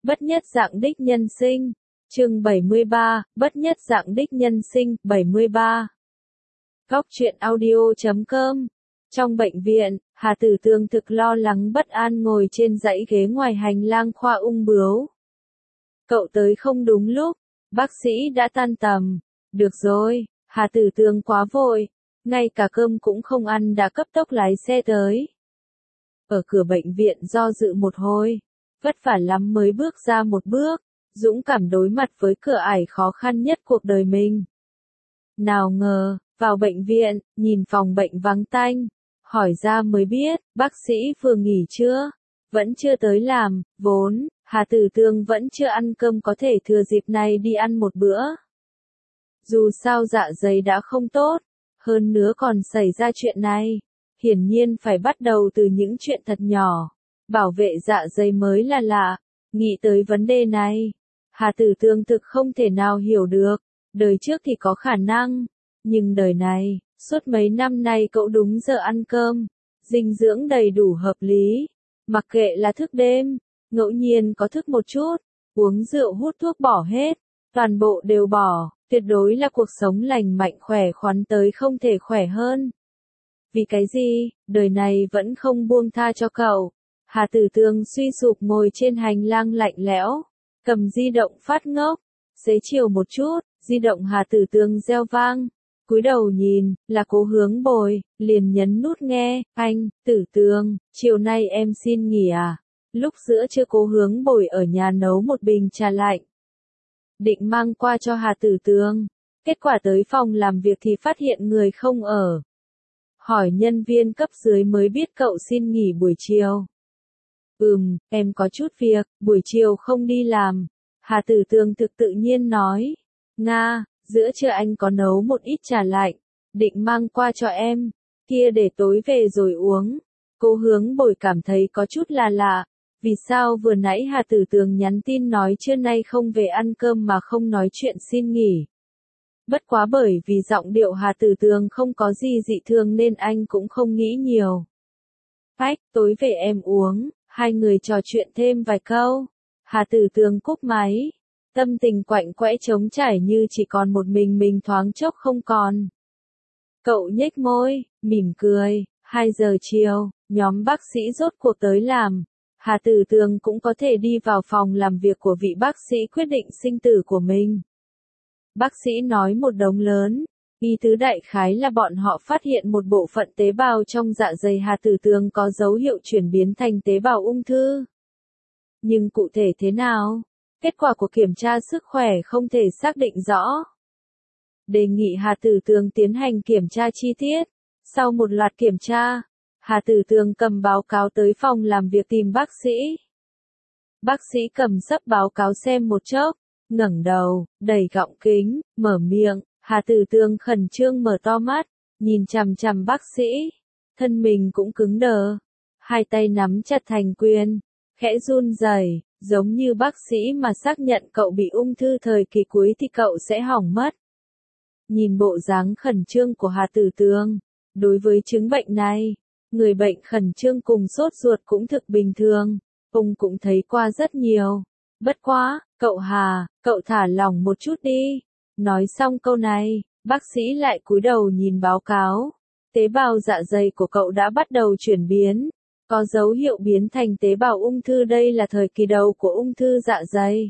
Bất nhất dạng đích nhân sinh. Chương 73, Bất nhất dạng đích nhân sinh, 73. Góc truyện audio.com. Trong bệnh viện, Hà Tử Tường thực lo lắng bất an ngồi trên dãy ghế ngoài hành lang khoa ung bướu. Cậu tới không đúng lúc, bác sĩ đã tan tầm. Được rồi, Hà Tử Tường quá vội, ngay cả cơm cũng không ăn đã cấp tốc lái xe tới. Ở cửa bệnh viện do dự một hồi, vất vả lắm mới bước ra một bước, dũng cảm đối mặt với cửa ải khó khăn nhất cuộc đời mình. Nào ngờ, vào bệnh viện, nhìn phòng bệnh vắng tanh, hỏi ra mới biết, bác sĩ vừa nghỉ chưa? Vẫn chưa tới làm, vốn, Hà Tử Tường vẫn chưa ăn cơm có thể thừa dịp này đi ăn một bữa. Dù sao dạ dày đã không tốt, hơn nữa còn xảy ra chuyện này, hiển nhiên phải bắt đầu từ những chuyện thật nhỏ. Bảo vệ dạ dày mới là lạ, nghĩ tới vấn đề này, Hà Tử Tường thực không thể nào hiểu được, đời trước thì có khả năng, nhưng đời này, suốt mấy năm nay cậu đúng giờ ăn cơm, dinh dưỡng đầy đủ hợp lý, mặc kệ là thức đêm, ngẫu nhiên có thức một chút, uống rượu hút thuốc bỏ hết, toàn bộ đều bỏ, tuyệt đối là cuộc sống lành mạnh khỏe khoắn tới không thể khỏe hơn. Vì cái gì, đời này vẫn không buông tha cho cậu. Hà Tử Tường suy sụp ngồi trên hành lang lạnh lẽo, cầm di động phát ngốc, xế chiều một chút, di động Hà Tử Tường reo vang, cúi đầu nhìn, là Cố Hướng Bồi, liền nhấn nút nghe, anh, Tử Tường, chiều nay em xin nghỉ à? Lúc giữa trưa Cố Hướng Bồi ở nhà nấu một bình trà lạnh, định mang qua cho Hà Tử Tường, kết quả tới phòng làm việc thì phát hiện người không ở. Hỏi nhân viên cấp dưới mới biết cậu xin nghỉ buổi chiều. Em có chút việc, buổi chiều không đi làm. Hà Tử Tường thực tự nhiên nói. Nga, giữa trưa anh có nấu một ít trà lạnh, định mang qua cho em, kia để tối về rồi uống. Cố Hướng Bồi cảm thấy có chút là lạ, vì sao vừa nãy Hà Tử Tường nhắn tin nói trưa nay không về ăn cơm mà không nói chuyện xin nghỉ. Bất quá bởi vì giọng điệu Hà Tử Tường không có gì dị thường nên anh cũng không nghĩ nhiều. Phách, tối về em uống, hai người trò chuyện thêm vài câu. Hà Tử Tường cúp máy, tâm tình quạnh quẽ trống trải như chỉ còn một mình thoáng chốc không còn. Cậu nhếch môi, mỉm cười, 2 giờ chiều, nhóm bác sĩ rốt cuộc tới làm. Hà Tử Tường cũng có thể đi vào phòng làm việc của vị bác sĩ quyết định sinh tử của mình. Bác sĩ nói một đống lớn, ý tứ đại khái là bọn họ phát hiện một bộ phận tế bào trong dạ dày Hà Tử Tường có dấu hiệu chuyển biến thành tế bào ung thư. Nhưng cụ thể thế nào? Kết quả của kiểm tra sức khỏe không thể xác định rõ. Đề nghị Hà Tử Tường tiến hành kiểm tra chi tiết. Sau một loạt kiểm tra, Hà Tử Tường cầm báo cáo tới phòng làm việc tìm bác sĩ. Bác sĩ cầm sấp báo cáo xem một chốc, ngẩng đầu, đẩy gọng kính, mở miệng. Hà Tử Tường khẩn trương mở to mắt, nhìn chằm chằm bác sĩ, thân mình cũng cứng đờ, hai tay nắm chặt thành quyền, khẽ run rẩy, giống như bác sĩ mà xác nhận cậu bị ung thư thời kỳ cuối thì cậu sẽ hỏng mất. Nhìn bộ dáng khẩn trương của Hà Tử Tường, đối với chứng bệnh này, người bệnh khẩn trương cùng sốt ruột cũng thực bình thường, ông cũng thấy qua rất nhiều. Bất quá, cậu Hà, cậu thả lỏng một chút đi. Nói xong câu này, bác sĩ lại cúi đầu nhìn báo cáo. Tế bào dạ dày của cậu đã bắt đầu chuyển biến, có dấu hiệu biến thành tế bào ung thư, đây là thời kỳ đầu của ung thư dạ dày.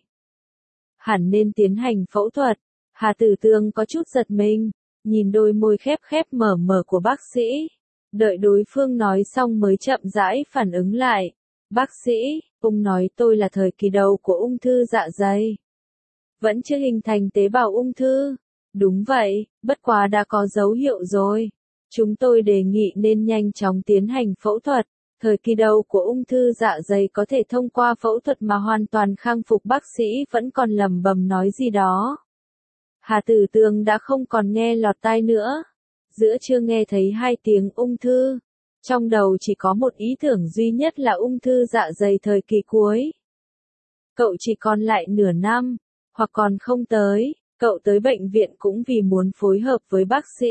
Hẳn nên tiến hành phẫu thuật. Hà Tử Tường có chút giật mình, nhìn đôi môi khép khép mở mở của bác sĩ. Đợi đối phương nói xong mới chậm rãi phản ứng lại. Bác sĩ, ông nói tôi là thời kỳ đầu của ung thư dạ dày. Vẫn chưa hình thành tế bào ung thư. Đúng vậy, bất quá đã có dấu hiệu rồi. Chúng tôi đề nghị nên nhanh chóng tiến hành phẫu thuật. Thời kỳ đầu của ung thư dạ dày có thể thông qua phẫu thuật mà hoàn toàn khang phục. Bác sĩ vẫn còn lẩm bẩm nói gì đó. Hà Tử Tường đã không còn nghe lọt tai nữa. Giữa trưa nghe thấy 2 tiếng ung thư. Trong đầu chỉ có một ý tưởng duy nhất là ung thư dạ dày thời kỳ cuối. Cậu chỉ còn lại nửa năm, hoặc còn không tới, cậu tới bệnh viện cũng vì muốn phối hợp với bác sĩ.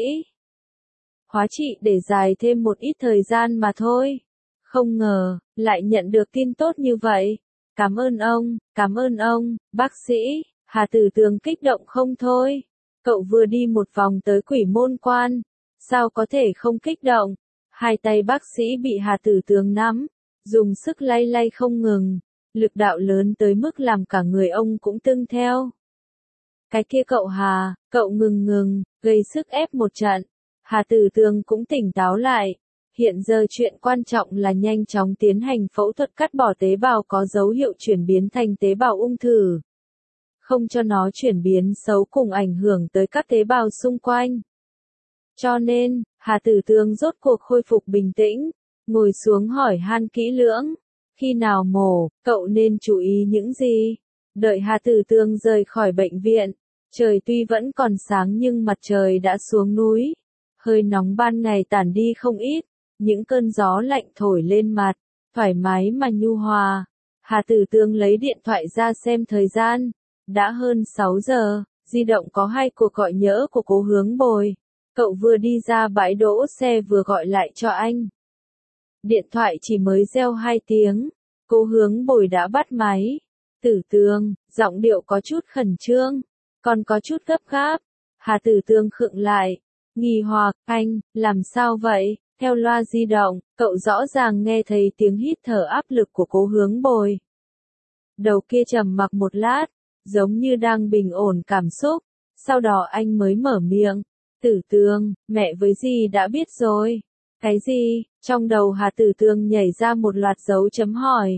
Hóa trị để dài thêm một ít thời gian mà thôi. Không ngờ, lại nhận được tin tốt như vậy. cảm ơn ông, bác sĩ. Hà Tử Tường kích động không thôi. Cậu vừa đi một vòng tới Quỷ Môn Quan, sao có thể không kích động? Hai tay bác sĩ bị Hà Tử Tường nắm, dùng sức lay lay không ngừng, lực đạo lớn tới mức làm cả người ông cũng tưng theo. Cái kia cậu Hà, cậu ngừng, gây sức ép một trận. Hà Tử Tường cũng tỉnh táo lại. Hiện giờ chuyện quan trọng là nhanh chóng tiến hành phẫu thuật cắt bỏ tế bào có dấu hiệu chuyển biến thành tế bào ung thư. Không cho nó chuyển biến xấu cùng ảnh hưởng tới các tế bào xung quanh. Cho nên, Hà Tử Tường rốt cuộc khôi phục bình tĩnh, ngồi xuống hỏi han kỹ lưỡng. Khi nào mổ, cậu nên chú ý những gì? Đợi Hà Tử Tường rời khỏi bệnh viện, trời tuy vẫn còn sáng nhưng mặt trời đã xuống núi. Hơi nóng ban ngày tản đi không ít, những cơn gió lạnh thổi lên mặt, thoải mái mà nhu hòa. Hà Tử Tường lấy điện thoại ra xem thời gian, đã hơn 6 giờ, di động có 2 cuộc gọi nhỡ của Cố Hướng Bồi. Cậu vừa đi ra bãi đỗ xe vừa gọi lại cho anh. Điện thoại chỉ mới reo 2 tiếng, Cố Hướng Bồi đã bắt máy. Tử Tường, giọng điệu có chút khẩn trương, còn có chút gấp gáp. Hà Tử Tường khựng lại, nghi hoặc, anh, làm sao vậy? Theo loa di động, cậu rõ ràng nghe thấy tiếng hít thở áp lực của Cố Hướng Bồi. Đầu kia trầm mặc một lát, giống như đang bình ổn cảm xúc, sau đó anh mới mở miệng. Tử Tường, mẹ với dì đã biết rồi. Cái gì? Trong đầu Hà Tử Tường nhảy ra một loạt dấu chấm hỏi.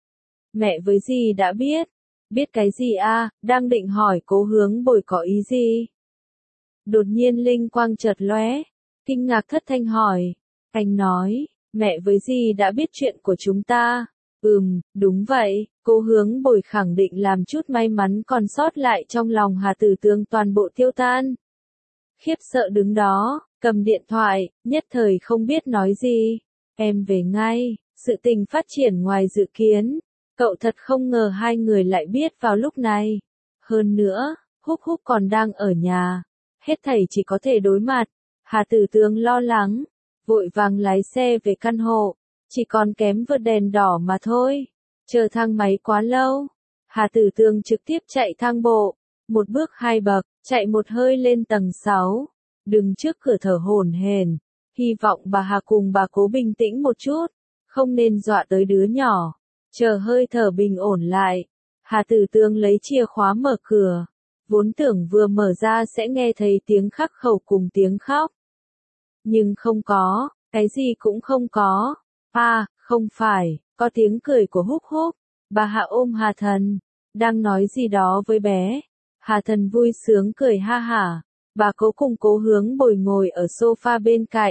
Mẹ với dì đã biết. Biết cái gì a? Đang định hỏi Cố Hướng Bồi có ý gì? Đột nhiên linh quang chợt lóe, kinh ngạc thất thanh hỏi. Anh nói, mẹ với dì đã biết chuyện của chúng ta. Đúng vậy, Cố Hướng Bồi khẳng định làm chút may mắn còn sót lại trong lòng Hà Tử Tường toàn bộ tiêu tan. Khiếp sợ đứng đó, cầm điện thoại, nhất thời không biết nói gì. Em về ngay, sự tình phát triển ngoài dự kiến. Cậu thật không ngờ hai người lại biết vào lúc này. Hơn nữa, Húc Húc còn đang ở nhà. Hết thảy chỉ có thể đối mặt. Hà Tử Tường lo lắng, vội vàng lái xe về căn hộ. Chỉ còn kém vượt đèn đỏ mà thôi. Chờ thang máy quá lâu. Hà Tử Tường trực tiếp chạy thang bộ. Một bước 2 bậc, chạy một hơi lên tầng 6. Đứng trước cửa thở hổn hển. Hy vọng bà Hà cùng bà Cố bình tĩnh một chút. Không nên dọa tới đứa nhỏ. Chờ hơi thở bình ổn lại. Hà Tử Tường lấy chìa khóa mở cửa. Vốn tưởng vừa mở ra sẽ nghe thấy tiếng khắc khẩu cùng tiếng khóc. Nhưng không có, cái gì cũng không có. Không phải, có tiếng cười của Húc Húc. Bà Hạ ôm Hà Thần, đang nói gì đó với bé. Hà Thần vui sướng cười ha hả. Bà Cố cùng Cố Hướng Bồi ngồi ở sofa bên cạnh.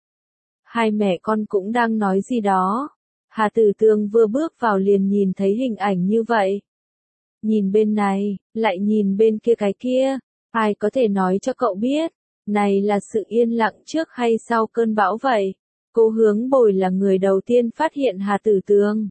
Hai mẹ con cũng đang nói gì đó. Hà Tử Tường vừa bước vào liền nhìn thấy hình ảnh như vậy. Nhìn bên này, lại nhìn bên kia cái kia. Ai có thể nói cho cậu biết, này là sự yên lặng trước hay sau cơn bão vậy? Cố Hướng Bồi là người đầu tiên phát hiện Hà Tử Tường.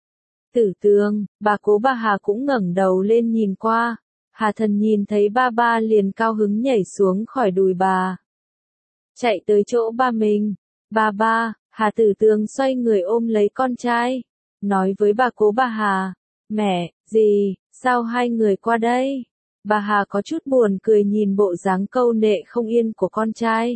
Tử Tường, bà Cố bà Hà cũng ngẩng đầu lên nhìn qua. Hà Thần nhìn thấy ba liền cao hứng nhảy xuống khỏi đùi bà. Chạy tới chỗ ba mình. Ba, Hà Tử Tường xoay người ôm lấy con trai. Nói với bà Cố bà Hà. Mẹ, dì, sao hai người qua đây? Bà Hà có chút buồn cười nhìn bộ dáng câu nệ không yên của con trai.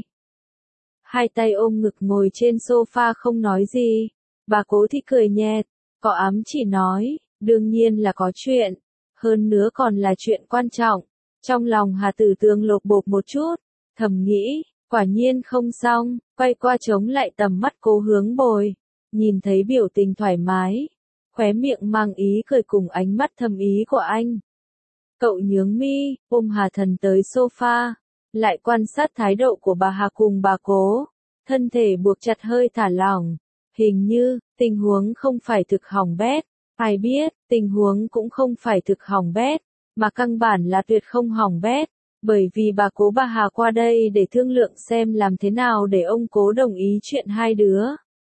Hai tay ôm ngực ngồi trên sofa không nói gì. Bà Cố thì cười nhẹ, có ám chỉ nói, đương nhiên là có chuyện. Hơn nữa còn là chuyện quan trọng. Trong lòng Hà Tử Tường lột bột một chút, thầm nghĩ, quả nhiên không xong, quay qua chống lại tầm mắt Cố Hướng Bồi. Nhìn thấy biểu tình thoải mái, khóe miệng mang ý cười cùng ánh mắt thầm ý của anh. Cậu nhướng mi, ôm Hà Thần tới sofa, lại quan sát thái độ của bà Hà cùng bà Cố. Thân thể buộc chặt hơi thả lỏng. Hình như, tình huống không phải thực hỏng bét. Ai biết, tình huống cũng không phải thực hỏng bét, mà căn bản là tuyệt không hỏng bét. Bởi vì bà Cố bà Hà qua đây để thương lượng xem làm thế nào để ông Cố đồng ý chuyện hai đứa.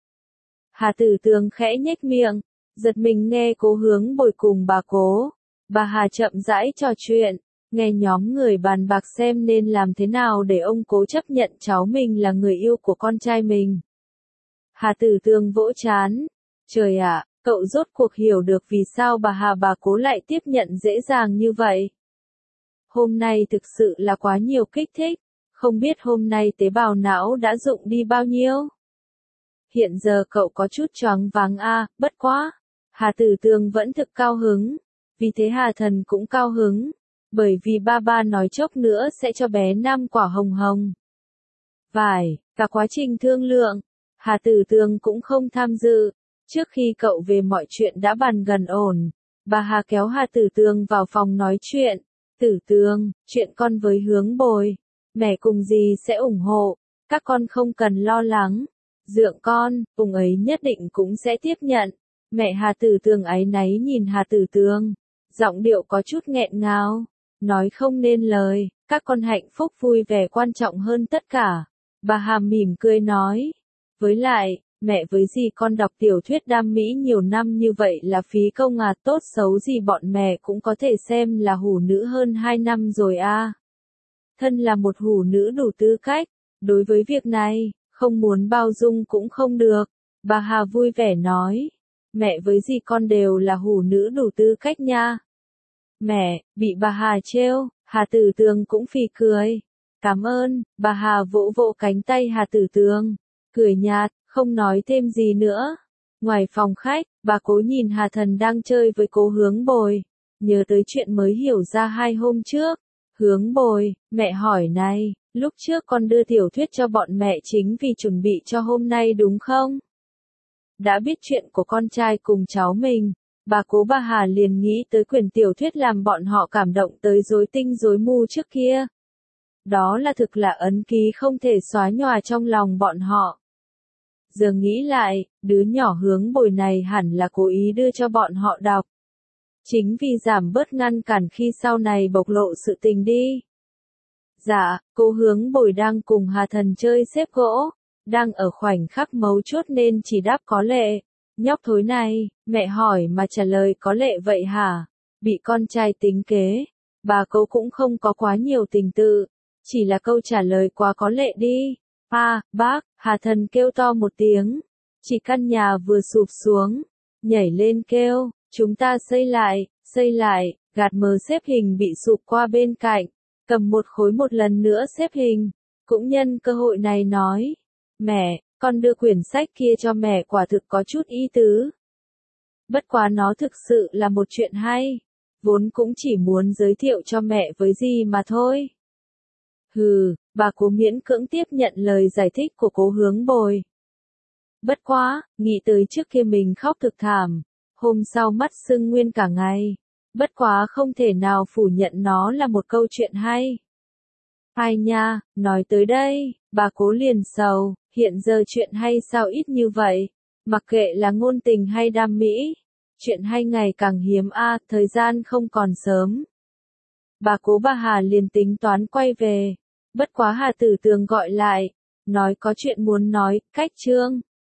Hà Tử Tường khẽ nhếch miệng, giật mình nghe Cố Hướng Bồi cùng bà Cố. Bà Hà chậm rãi trò chuyện, nghe nhóm người bàn bạc xem nên làm thế nào để ông Cố chấp nhận cháu mình là người yêu của con trai mình. Hà Tử Tường vỗ trán. Trời ạ, Cậu rốt cuộc hiểu được vì sao bà Cố lại tiếp nhận dễ dàng như vậy. Hôm nay thực sự là quá nhiều kích thích, không biết hôm nay tế bào não đã dụng đi bao nhiêu. Hiện giờ cậu có chút choáng váng bất quá. Hà Tử Tường vẫn thực cao hứng, vì thế Hà Thần cũng cao hứng, bởi vì ba nói chốc nữa sẽ cho bé 5 quả hồng hồng. Vải, cả quá trình thương lượng, Hà Tử Tường cũng không tham dự. Trước khi cậu về mọi chuyện đã bàn gần ổn, bà Hà kéo Hà Tử Tường vào phòng nói chuyện. Tử Tường, chuyện con với Hướng Bồi, mẹ cùng dì sẽ ủng hộ, các con không cần lo lắng. Dượng con, ông ấy nhất định cũng sẽ tiếp nhận. Mẹ Hà Tử Tường áy náy nhìn Hà Tử Tường, giọng điệu có chút nghẹn ngào, nói không nên lời, các con hạnh phúc vui vẻ quan trọng hơn tất cả. Bà Hà mỉm cười nói, với lại, mẹ với dì con đọc tiểu thuyết đam mỹ nhiều năm như vậy là phí công tốt xấu gì bọn mẹ cũng có thể xem là hủ nữ hơn 2 năm rồi Thân là một hủ nữ đủ tư cách, đối với việc này, không muốn bao dung cũng không được. Bà Hà vui vẻ nói, mẹ với dì con đều là hủ nữ đủ tư cách nha. Mẹ, bị bà Hà trêu, Hà Tử Tường cũng phì cười. Cảm ơn, bà Hà vỗ vỗ cánh tay Hà Tử Tường, cười nhạt, không nói thêm gì nữa. Ngoài phòng khách, bà Cố nhìn Hà Thần đang chơi với Cố Hướng Bồi, nhớ tới chuyện mới hiểu ra 2 hôm trước. Hướng Bồi, mẹ hỏi này, lúc trước con đưa tiểu thuyết cho bọn mẹ chính vì chuẩn bị cho hôm nay đúng không? Đã biết chuyện của con trai cùng cháu mình, bà Hà liền nghĩ tới quyển tiểu thuyết làm bọn họ cảm động tới rối tinh rối mù trước kia. Đó là thực là ấn ký không thể xóa nhòa trong lòng bọn họ. Giờ nghĩ lại, đứa nhỏ Hướng Bồi này hẳn là cố ý đưa cho bọn họ đọc. Chính vì giảm bớt ngăn cản khi sau này bộc lộ sự tình đi. Dạ, cô Hướng Bồi đang cùng Hà Thần chơi xếp gỗ, đang ở khoảnh khắc mấu chốt nên chỉ đáp có lệ. Nhóc thối này, mẹ hỏi mà trả lời có lệ vậy hả? Bị con trai tính kế, bà Cố cũng không có quá nhiều tình tự, chỉ là câu trả lời quá có lệ đi. Bác, Hà Thần kêu to một tiếng, chỉ căn nhà vừa sụp xuống, nhảy lên kêu, chúng ta xây lại, gạt mờ xếp hình bị sụp qua bên cạnh, cầm một khối một lần nữa xếp hình, cũng nhân cơ hội này nói, mẹ, con đưa quyển sách kia cho mẹ quả thực có chút ý tứ. Bất quá nó thực sự là một chuyện hay, vốn cũng chỉ muốn giới thiệu cho mẹ với dì mà thôi. Bà Cố miễn cưỡng tiếp nhận lời giải thích của Cố Hướng Bồi. Bất quá, nghĩ tới trước kia mình khóc thực thảm, hôm sau mắt sưng nguyên cả ngày. Bất quá không thể nào phủ nhận nó là một câu chuyện hay. Ai nha, nói tới đây, bà Cố liền sầu, hiện giờ chuyện hay sao ít như vậy, mặc kệ là ngôn tình hay đam mỹ, chuyện hay ngày càng hiếm thời gian không còn sớm. Bà Hà liền tính toán quay về, bất quá Hà Tử Tường gọi lại, nói có chuyện muốn nói, cách chương.